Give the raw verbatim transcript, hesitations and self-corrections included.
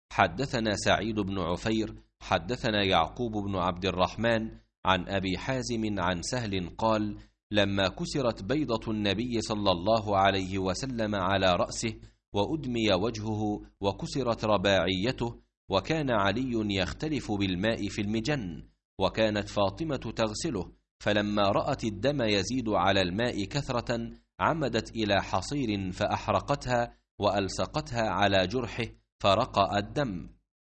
حدثنا سعيد بن عفير حدثنا يعقوب بن عبد الرحمن عن أبي حازم عن سهل قال: لما كسرت بيضة النبي صلى الله عليه وسلم على رأسه وأدمي وجهه وكسرت رباعيته، وكان علي يختلف بالماء في المجن، وكانت فاطمة تغسله، فلما رأت الدم يزيد على الماء كثرة عمدت إلى حصير فأحرقتها وألصقتها على جرحه فرقأ الدم.